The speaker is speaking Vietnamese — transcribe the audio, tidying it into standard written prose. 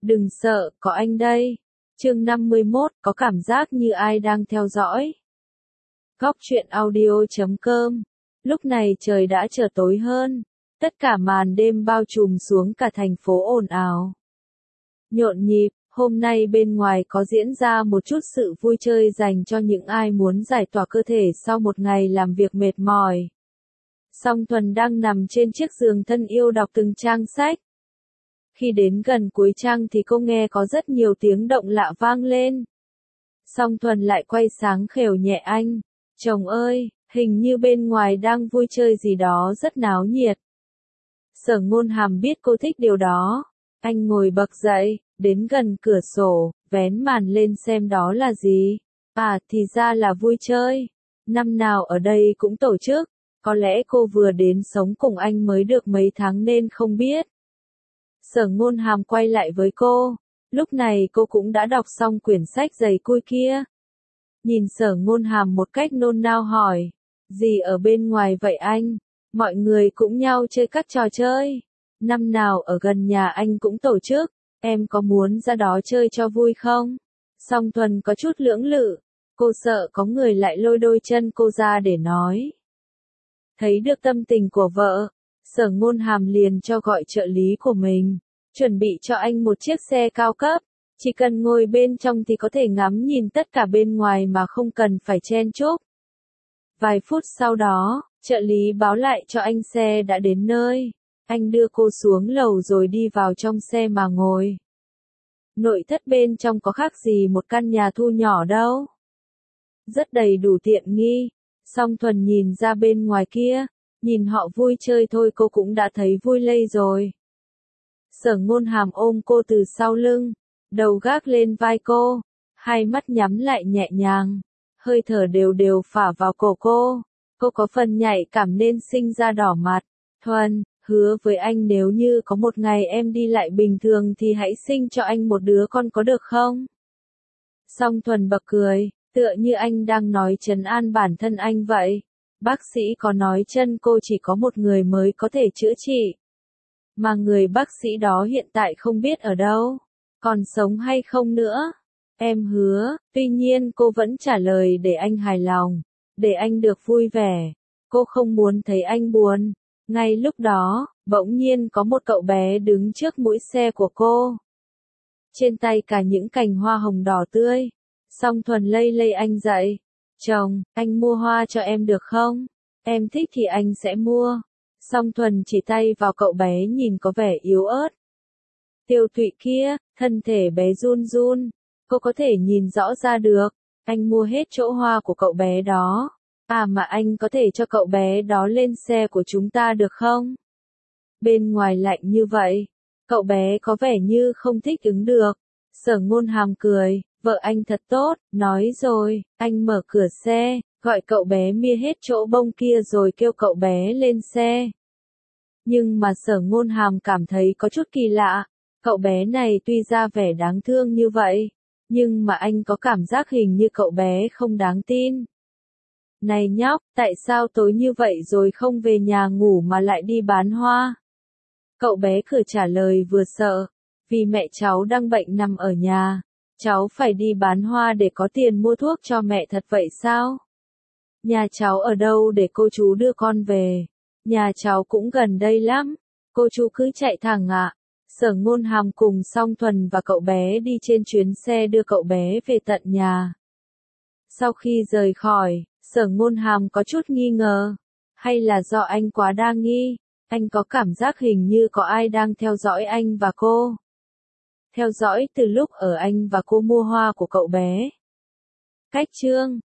Đừng sợ, có anh đây. Chương 51, có cảm giác như ai đang theo dõi. Góc truyện audio.com. Lúc này trời đã trở tối hơn, tất cả màn đêm bao trùm xuống cả thành phố ồn ào. Nhộn nhịp, hôm nay bên ngoài có diễn ra một chút sự vui chơi dành cho những ai muốn giải tỏa cơ thể sau một ngày làm việc mệt mỏi. Song Thuần đang nằm trên chiếc giường thân yêu đọc từng trang sách. Khi đến gần cuối trang thì cô nghe có rất nhiều tiếng động lạ vang lên. Song Thuần lại quay sáng khều nhẹ anh. Chồng ơi, hình như bên ngoài đang vui chơi gì đó rất náo nhiệt. Sở Ngôn Hàm biết cô thích điều đó. Anh ngồi bật dậy, đến gần cửa sổ, vén màn lên xem đó là gì. À, thì ra là vui chơi. Năm nào ở đây cũng tổ chức. Có lẽ cô vừa đến sống cùng anh mới được mấy tháng nên không biết. Sở Ngôn Hàm quay lại với cô. Lúc này cô cũng đã đọc xong quyển sách dày cui kia. Nhìn Sở Ngôn Hàm một cách nôn nao hỏi. Gì ở bên ngoài vậy anh? Mọi người cũng nhau chơi các trò chơi. Năm nào ở gần nhà anh cũng tổ chức. Em có muốn ra đó chơi cho vui không? Song Thuần có chút lưỡng lự. Cô sợ có người lại lôi đôi chân cô ra để nói. Thấy được tâm tình của vợ, Sở Ngôn Hàm liền cho gọi trợ lý của mình, chuẩn bị cho anh một chiếc xe cao cấp, chỉ cần ngồi bên trong thì có thể ngắm nhìn tất cả bên ngoài mà không cần phải chen chúc. Vài phút sau đó, trợ lý báo lại cho anh xe đã đến nơi, anh đưa cô xuống lầu rồi đi vào trong xe mà ngồi. Nội thất bên trong có khác gì một căn nhà thu nhỏ đâu. Rất đầy đủ tiện nghi. Song Thuần nhìn ra bên ngoài kia, nhìn họ vui chơi thôi cô cũng đã thấy vui lây rồi. Sở Ngôn Hàm ôm cô từ sau lưng, đầu gác lên vai cô, hai mắt nhắm lại nhẹ nhàng, hơi thở đều đều phả vào cổ cô. Cô có phần nhạy cảm nên sinh ra đỏ mặt. Thuần, hứa với anh nếu như có một ngày em đi lại bình thường thì hãy sinh cho anh một đứa con có được không? Song Thuần bật cười. Tựa như anh đang nói trấn an bản thân anh vậy. Bác sĩ có nói chân cô chỉ có một người mới có thể chữa trị. Mà người bác sĩ đó hiện tại không biết ở đâu. Còn sống hay không nữa. Em hứa, tuy nhiên cô vẫn trả lời để anh hài lòng. Để anh được vui vẻ. Cô không muốn thấy anh buồn. Ngay lúc đó, bỗng nhiên có một cậu bé đứng trước mũi xe của cô. Trên tay cả những cành hoa hồng đỏ tươi. Song Thuần lay anh dậy. Chồng, anh mua hoa cho em được không? Em thích thì anh sẽ mua. Song Thuần chỉ tay vào cậu bé nhìn có vẻ yếu ớt. Tiêu Thụy kia, thân thể bé run run. Cô có thể nhìn rõ ra được. Anh mua hết chỗ hoa của cậu bé đó. À mà anh có thể cho cậu bé đó lên xe của chúng ta được không? Bên ngoài lạnh như vậy. Cậu bé có vẻ như không thích ứng được. Sở Ngôn Hàm cười. Vợ anh thật tốt, nói rồi, anh mở cửa xe, gọi cậu bé mia hết chỗ bông kia rồi kêu cậu bé lên xe. Nhưng mà Sở Ngôn Hàm cảm thấy có chút kỳ lạ, cậu bé này tuy ra vẻ đáng thương như vậy, nhưng mà anh có cảm giác hình như cậu bé không đáng tin. Này nhóc, tại sao tối như vậy rồi không về nhà ngủ mà lại đi bán hoa? Cậu bé vừa trả lời vừa sợ, vì mẹ cháu đang bệnh nằm ở nhà. Cháu phải đi bán hoa để có tiền mua thuốc cho mẹ thật vậy sao? Nhà cháu ở đâu để cô chú đưa con về? Nhà cháu cũng gần đây lắm. Cô chú cứ chạy thẳng ạ. Sở Ngôn Hàm cùng Song Thuần và cậu bé đi trên chuyến xe đưa cậu bé về tận nhà. Sau khi rời khỏi, Sở Ngôn Hàm có chút nghi ngờ. Hay là do anh quá đa nghi? Anh có cảm giác hình như có ai đang theo dõi anh và cô. Theo dõi từ lúc ở anh và cô mua hoa của cậu bé. Cách chương